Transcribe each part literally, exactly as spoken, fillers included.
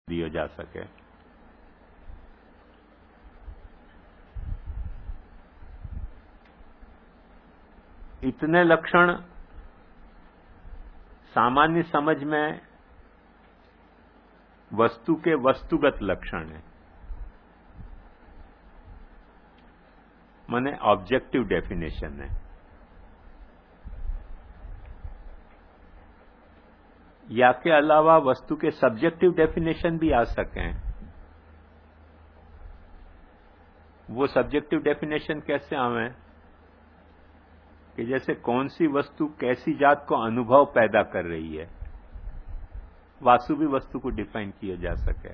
दिया जा सके। इतने लक्षण सामान्य समझ में वस्तु के वस्तुगत लक्षण है, माने ऑब्जेक्टिव डेफिनेशन है। या के अलावा वस्तु के सब्जेक्टिव डेफिनेशन भी आ सकें। वो सब्जेक्टिव डेफिनेशन कैसे आवे कि जैसे कौन सी वस्तु कैसी जात को अनुभव पैदा कर रही है, वासु भी वस्तु को डिफाइन किया जा सके।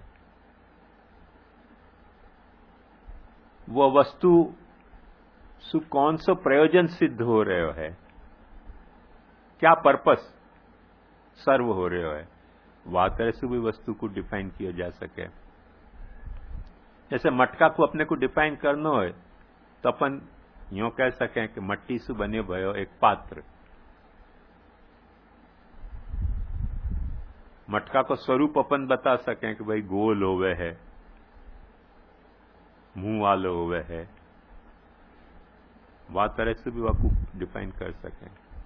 वो वस्तु सु कौन सो प्रयोजन सिद्ध हो रहे है, क्या पर्पस सर्व हो रहे है, वह तरह से भी वस्तु को डिफाइन किया जा सके। जैसे मटका को अपने को डिफाइन करना हो तो अपन यूं कह सकें कि मट्टी से बने भयो एक पात्र। मटका को स्वरूप अपन बता सकें कि भाई गोल होवे है, मुंह वालो होवे है, वह तरह से भी वह को डिफाइन कर सकें।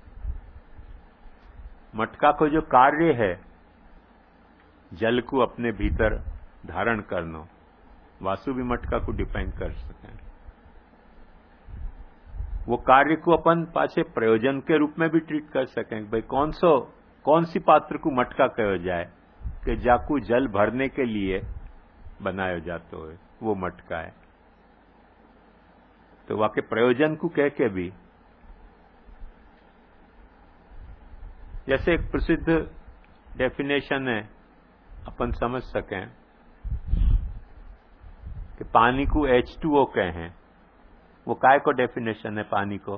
मटका को जो कार्य है जल को अपने भीतर धारण करना, वासु भी मटका को डिफाइन कर सकें। वो कार्य को अपन पाछे प्रयोजन के रूप में भी ट्रीट कर सकें। भाई कौन सो कौन सी पात्र को मटका कहो जाए कि जाकू जल भरने के लिए बनाया जाता है, वो मटका है। तो वाके प्रयोजन को कह के भी, जैसे एक प्रसिद्ध डेफिनेशन है अपन समझ सकें कि पानी को एच टू ओ कहें। वो काय को डेफिनेशन है पानी को?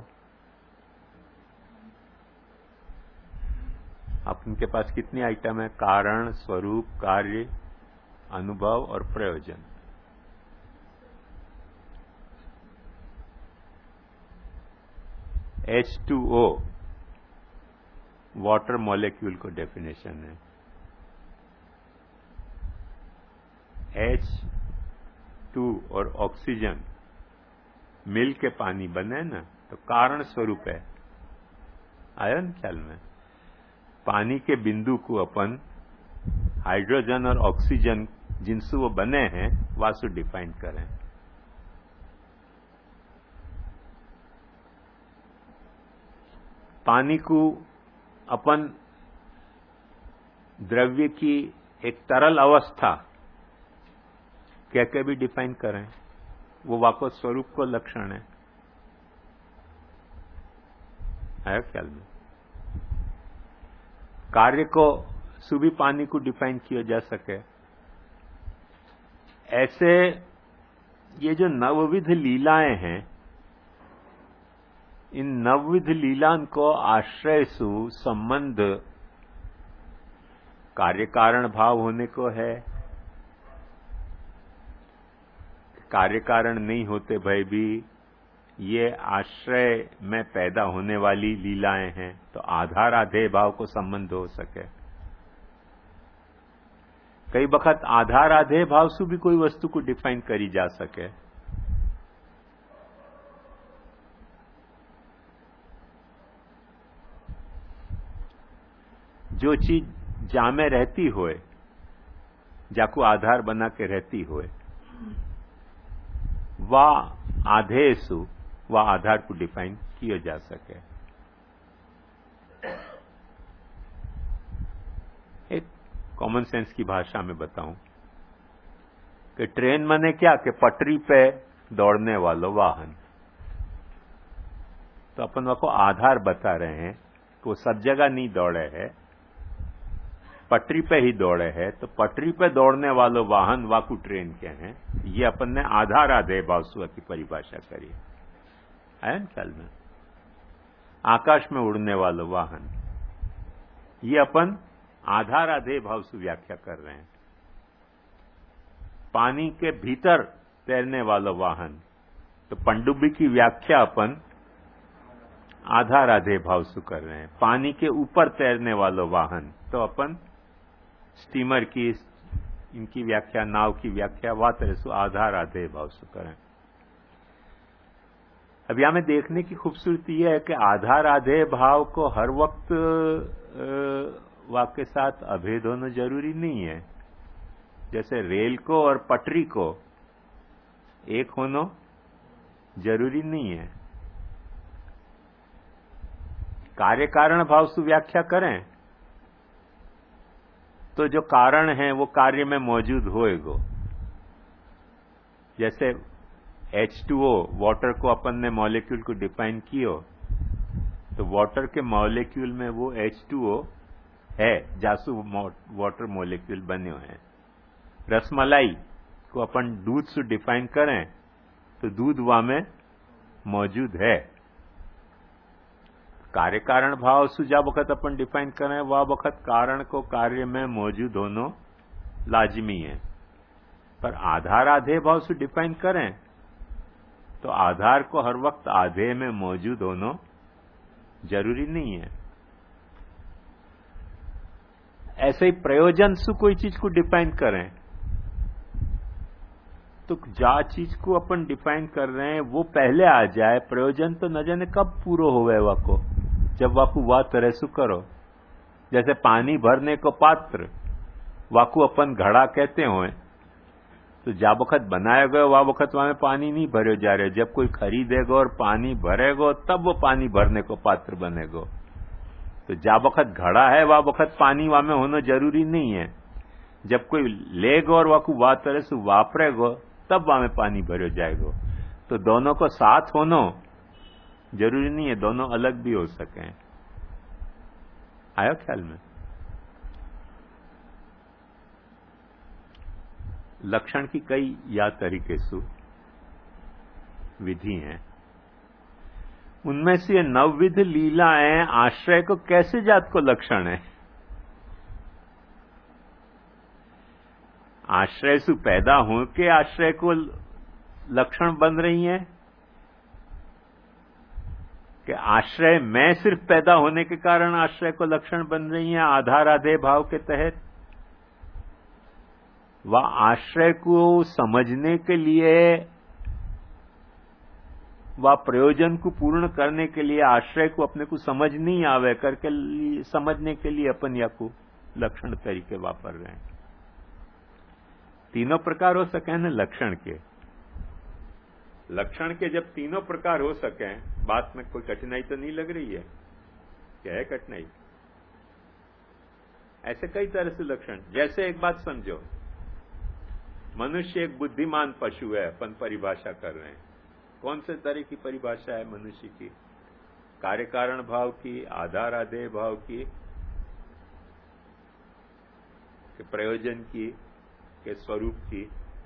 आपके पास कितनी आइटम है? कारण, स्वरूप, कार्य, अनुभव और प्रयोजन। H two O water molecule को डेफिनेशन है। एच टू और ऑक्सीजन मिल के पानी बने ना, तो कारण स्वरूप है। आया ना ख्याल में? पानी के बिंदु को अपन हाइड्रोजन और ऑक्सीजन जिनसे वो बने हैं वासु डिफाइन करें। पानी को अपन द्रव्य की एक तरल अवस्था कह के भी डिफाइन करें, वो वाको स्वरूप को लक्षण है। है ख्याल में? कार्य को सुबह पानी को डिफाइन किया जा सके। ऐसे ये जो नवविध लीलाएं हैं, इन नवविध लीलान को आश्रय सु संबंध कार्य कारण भाव होने को है। कार्य कारण नहीं होते भय भी ये आश्रय में पैदा होने वाली लीलाएं हैं, तो आधार आधेय भाव को संबंध हो सके। कई वक्त आधार आधेय भाव से भी कोई वस्तु को डिफाइन करी जा सके। जो चीज जा में रहती होए, जाको आधार बना के रहती होए, वह आधेय सु वह आधार को डिफाइन किया जा सके। एक कॉमन सेंस की भाषा में बताऊं कि ट्रेन माने क्या कि पटरी पे दौड़ने वाला वाहन। तो अपन वह को आधार बता रहे हैं कि वो सब जगह नहीं दौड़े है, पटरी पे ही दौड़े है। तो पटरी पे दौड़ने वाले वाहन वाकू ट्रेन के हैं। ये अपन ने आधार आधेय भाव से की परिभाषा करी है। ख्याल में? आकाश में उड़ने वाले वाहन, ये अपन आधार आधेय भाव से व्याख्या कर रहे हैं। पानी के भीतर तैरने वाला वाहन, तो पनडुब्बी की व्याख्या अपन आधार आधेय भाव से कर रहे हैं। पानी के ऊपर तैरने वाला वाहन तो अपन स्टीमर की इनकी व्याख्या, नाव की व्याख्या वा तरह से आधार आधेय भाव से करें। अब यहां में देखने की खूबसूरती यह है कि आधार आधेय भाव को हर वक्त वाक्य के साथ अभेद होना जरूरी नहीं है। जैसे रेल को और पटरी को एक होना जरूरी नहीं है। कार्य कारण भाव से व्याख्या करें तो जो कारण है वो कार्य में मौजूद होएगा। जैसे एच टू ओ वाटर को अपन ने मॉलिक्यूल को डिफाइन किया तो वाटर के मॉलिक्यूल में वो एच टू ओ है, जासू वाटर मॉलिक्यूल बने हुए हैं। रसमलाई को अपन दूध से डिफाइन करें तो दूध वहां में मौजूद है। कार्य कारण भाव से जब वक्त अपन डिफाइन करें वह वक्त कारण को कार्य में मौजूद होना लाजमी है। पर आधार आधेय भाव से डिफाइन करें तो आधार को हर वक्त आधेय में मौजूद होना जरूरी नहीं है। ऐसे ही प्रयोजन से कोई चीज को डिफाइन करें तो जा चीज को अपन डिफाइन कर रहे हैं वो पहले आ जाए, प्रयोजन तो न जाने कब पूरा होवे वाको, जब वाकू वा तरह से करो। जैसे पानी भरने को पात्र वाकू अपन घड़ा कहते हो, तो जा वक्त बनाया गया वह वक्त वहां में पानी नहीं भरे जा रहे। जब कोई खरीदेगा और पानी भरेगा तब वो पानी भरने को पात्र बनेगा। तो जा वक्त घड़ा है वह वक्त पानी वहां में होना जरूरी नहीं है। जब कोई लेगा और वाकू वा तरह से वापरेगा तब वहां में पानी भरे जाएगा। तो दोनों को साथ होना जरूरी नहीं है, दोनों अलग भी हो सके। आया ख्याल में? लक्षण की कई या तरीके से विधि हैं। उनमें से नवविध लीलाएं आश्रय को कैसे जात को लक्षण है? आश्रय से पैदा हो के आश्रय को लक्षण बन रही हैं कि आश्रय में सिर्फ पैदा होने के कारण आश्रय को लक्षण बन रही हैं आधार आधेय भाव के तहत? वह आश्रय को समझने के लिए वह प्रयोजन को पूर्ण करने के लिए आश्रय को अपने को समझ नहीं आवे करके समझने के लिए अपन या को लक्षण तरीके वापर रहे हैं। तीनों प्रकार हो सके ना लक्षण के। लक्षण के जब तीनों प्रकार हो सके, बात में कोई कठिनाई तो नहीं लग रही है? क्या है कठिनाई? ऐसे कई तरह से लक्षण। जैसे एक बात समझो, मनुष्य एक बुद्धिमान पशु है, अपन परिभाषा कर रहे हैं। कौन से तरह की परिभाषा है मनुष्य की? कार्य कारण भाव की, आधार आधेय भाव की, के प्रयोजन की, के स्वरूप की?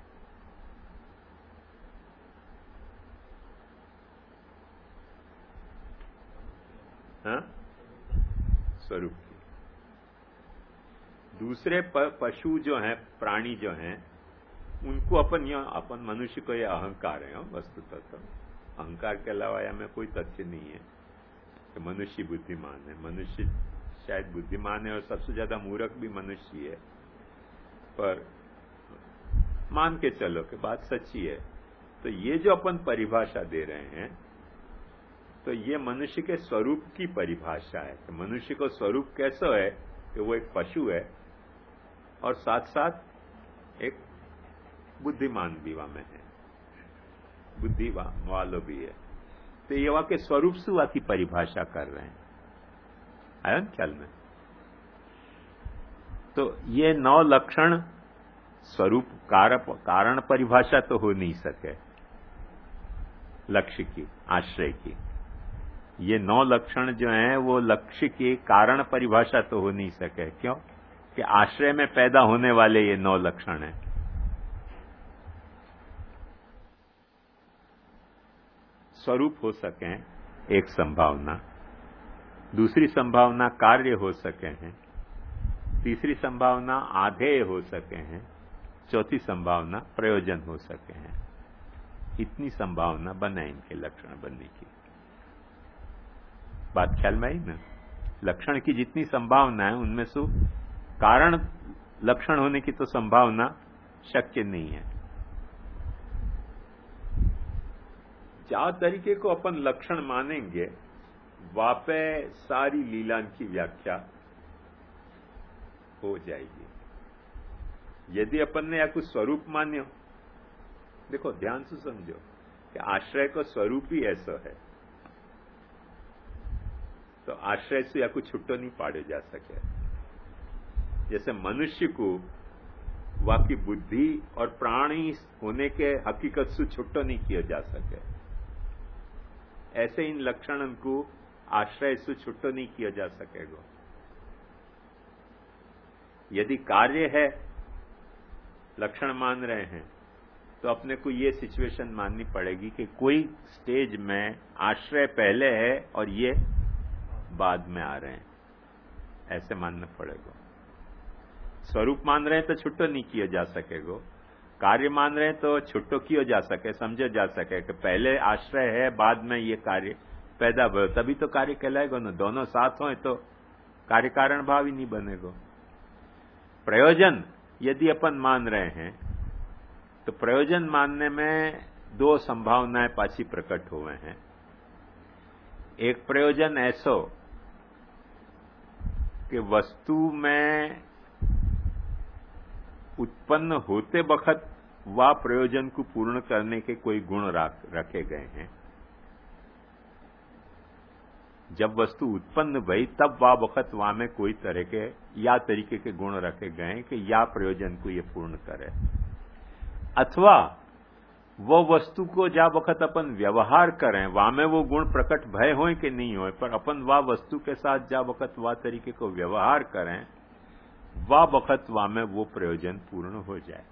हाँ? स्वरूप की। दूसरे पशु जो हैं, प्राणी जो हैं, उनको अपन यह अपन मनुष्य को यह अहंकार है। वस्तुतः तो अहंकार के अलावा हमें कोई तथ्य नहीं है कि मनुष्य बुद्धिमान है। मनुष्य शायद बुद्धिमान है और सबसे ज्यादा मूर्ख भी मनुष्य है, पर मान के चलो कि बात सच्ची है। तो ये जो अपन परिभाषा दे रहे हैं तो ये मनुष्य के स्वरूप की परिभाषा है कि मनुष्य को स्वरूप कैसा है कि वो एक पशु है और साथ साथ एक बुद्धिमान भी वहां में है, बुद्धि वालों भी है। तो ये वहां के स्वरूप से वहां की परिभाषा कर रहे हैं। आया ख्याल में? तो ये नौ लक्षण स्वरूप कारण परिभाषा तो हो नहीं सके लक्ष्य की, आश्रय की। ये नौ लक्षण जो हैं वो लक्ष्य की कारण परिभाषा तो हो नहीं सके। क्यों? कि आश्रय में पैदा होने वाले ये नौ लक्षण हैं। स्वरूप हो सके एक संभावना, दूसरी संभावना कार्य हो सके हैं, तीसरी संभावना आधेय हो सके हैं, चौथी संभावना प्रयोजन हो सके हैं। इतनी संभावना बने इनके लक्षण बनने की। बात ख्याल में आई ना? लक्षण की जितनी संभावना है उनमें से कारण लक्षण होने की तो संभावना शक्य नहीं है। जा तरीके को अपन लक्षण मानेंगे वापे सारी लीला की व्याख्या हो जाएगी। यदि अपन ने या कुछ स्वरूप मान्यो, देखो ध्यान से समझो कि आश्रय को स्वरूप ही ऐसा है, तो आश्रय से या कुछ छुट्टो नहीं पाड़े जा सके। जैसे मनुष्य को वाकी बुद्धि और प्राणी होने के हकीकत से छुट्टो नहीं किया जा सके, ऐसे इन लक्षणों को आश्रय से छुट्टो नहीं किया जा सकेगा। यदि कार्य है, लक्षण मान रहे हैं, तो अपने को ये सिचुएशन माननी पड़ेगी कि कोई स्टेज में आश्रय पहले है और ये बाद में आ रहे हैं, ऐसे मानना पड़ेगा। स्वरूप मान रहे हैं तो छुट्टो नहीं किया जा सकेगा, कार्य मान रहे हैं तो छुट्टो किया जा सके, समझा जा सके कि पहले आश्रय है, बाद में ये कार्य पैदा हो, तभी तो कार्य कहलाएगा ना। दोनों साथ हों तो कार्य कारण भाव ही नहीं बनेगा। प्रयोजन यदि अपन मान रहे हैं तो प्रयोजन मानने में दो संभावनाएं पाछी प्रकट हुए हैं। एक प्रयोजन ऐसो कि वस्तु में उत्पन्न होते वक्त वह प्रयोजन को पूर्ण करने के कोई गुण रखे गए हैं। जब वस्तु उत्पन्न भई तब वह वक्त वहां में कोई तरह के या तरीके के गुण रखे गए कि या प्रयोजन को ये पूर्ण करे, अथवा वो वस्तु को जा वक्त अपन व्यवहार करें वहां में वो गुण प्रकट भय हो कि नहीं हो, पर अपन वह वस्तु के साथ जा वक्त वह तरीके को व्यवहार करें वह वक्त वहां में वो प्रयोजन पूर्ण हो जाए।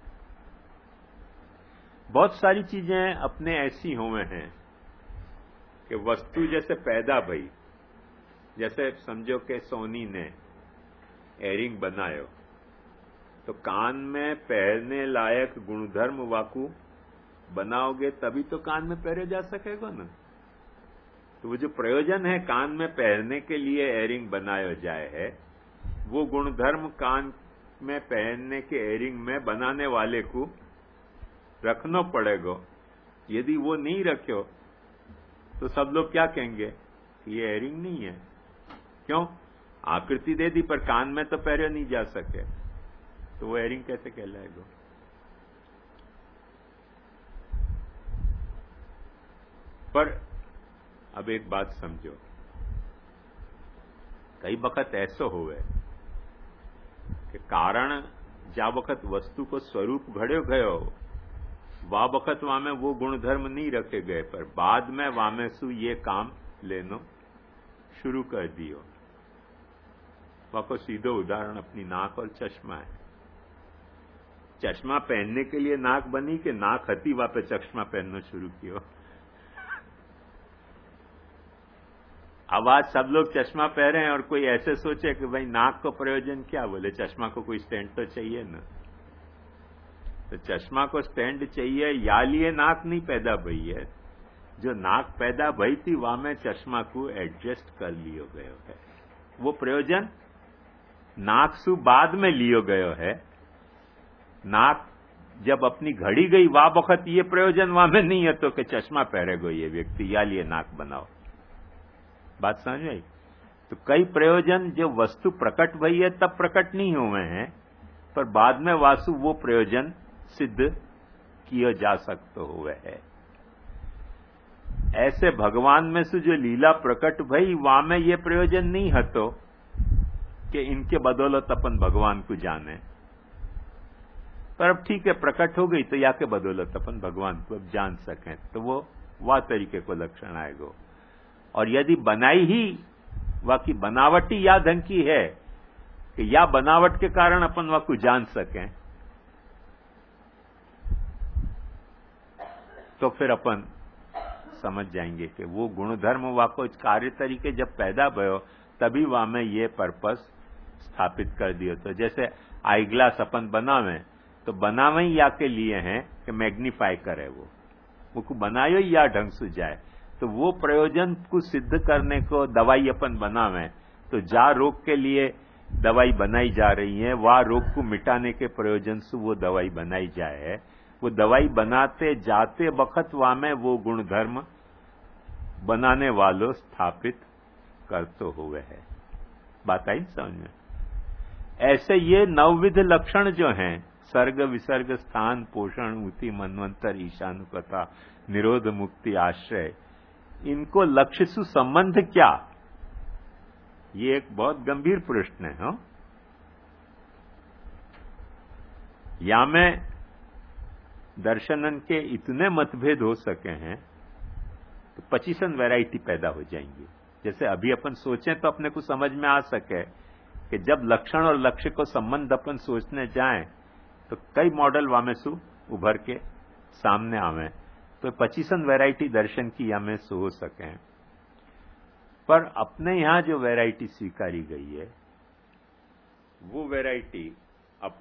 बहुत सारी चीजें अपने ऐसी हुए हैं कि वस्तु जैसे पैदा भई, जैसे समझो कि सोनी ने एयरिंग बनायो तो कान में पहनने लायक गुणधर्म वाकू बनाओगे तभी तो कान में पहने जा सकेगा ना। तो वो जो प्रयोजन है कान में पहनने के लिए एयरिंग बनाया जाए है, वो गुणधर्म कान में पहनने के एयरिंग में बनाने वाले को रखना पड़ेगा। यदि वो नहीं रखो तो सब लोग क्या कहेंगे कि ये एयरिंग नहीं है। क्यों? आकृति दे दी पर कान में तो पहरे नहीं जा सके, तो वो एयरिंग कैसे कहलाएगा? पर अब एक बात समझो, कई वक्त ऐसा होवे कि कारण जा वक्त वस्तु को स्वरूप घड़ो गयो वह वक्त वहां में वो गुणधर्म नहीं रखे गए, पर बाद में वहां में सु ये काम लेनो शुरू कर दियो। वह को सीधो उदाहरण अपनी नाक और चश्मा है। चश्मा पहनने के लिए नाक बनी कि नाक हती वहां पे चश्मा पहनना शुरू किया। अब आज सब लोग चश्मा पहने हैं और कोई ऐसे सोचे कि भाई नाक को प्रयोजन क्या, बोले चश्मा को कोई स्टैंड तो चाहिए ना। तो चश्मा को स्टैंड चाहिए या लिए नाक नहीं पैदा भई है, जो नाक पैदा भई थी वहां में चश्मा को एडजस्ट कर लियो गयो है। वो प्रयोजन नाक सु बाद में लियो गयो है। नाक जब अपनी घड़ी गई वह वक्त ये प्रयोजन वहां में नहीं है तो कि चश्मा पहरेगो ये व्यक्ति या लिए नाक बनाओ। बात समझ आई? तो कई प्रयोजन जो वस्तु प्रकट भई है तब प्रकट नहीं हुए हैं, पर बाद में वासु वो प्रयोजन सिद्ध किया जा सकते हुए है। ऐसे भगवान में से जो लीला प्रकट भई वहां में ये प्रयोजन नहीं हतो कि इनके बदौलत अपन भगवान को जाने, पर अब ठीक है प्रकट हो गई तो या के बदौलत अपन भगवान को अब जान सकें, तो वो वह तरीके को लक्षण आएगा। और यदि बनाई ही वाकी बनावटी या ढंग की है कि या बनावट के कारण अपन वह को जान सकें, तो फिर अपन समझ जाएंगे कि वो गुणधर्म वाको कार्य तरीके जब पैदा भयो तभी वहां में ये पर्पस स्थापित कर दियो। तो जैसे आई ग्लास अपन बनावे तो बनावे या के लिए हैं कि मैग्नीफाई करे, वो वो को बनायो या ढंग से जाए। तो वो प्रयोजन को सिद्ध करने को दवाई अपन बनावे तो जा रोग के लिए दवाई बनाई जा रही है, वह रोग को मिटाने के प्रयोजन से वो दवाई बनाई जाए, वो दवाई बनाते जाते वक्त वहां में वो गुणधर्म बनाने वालों स्थापित करते हुए है। बात आई समझ में? ऐसे ये नवविध लक्षण जो हैं, सर्ग विसर्ग स्थान पोषण उति मनवंतर ईशानुकथा निरोध मुक्ति आश्रय, इनको लक्ष्य से संबंध क्या? ये एक बहुत गंभीर प्रश्न है। हो या में दर्शनन के इतने मतभेद हो सके हैं तो पच्चीसन वैरायटी पैदा हो जाएंगी। जैसे अभी अपन सोचें तो अपने को समझ में आ सके कि जब लक्षण और लक्ष्य को संबंध अपन सोचने जाएं तो कई मॉडल वामे सु उभर के सामने आवे, तो पच्चीसन वैरायटी दर्शन की हमें सु हो सके। पर अपने यहां जो वैरायटी स्वीकारी गई है वो वैरायटी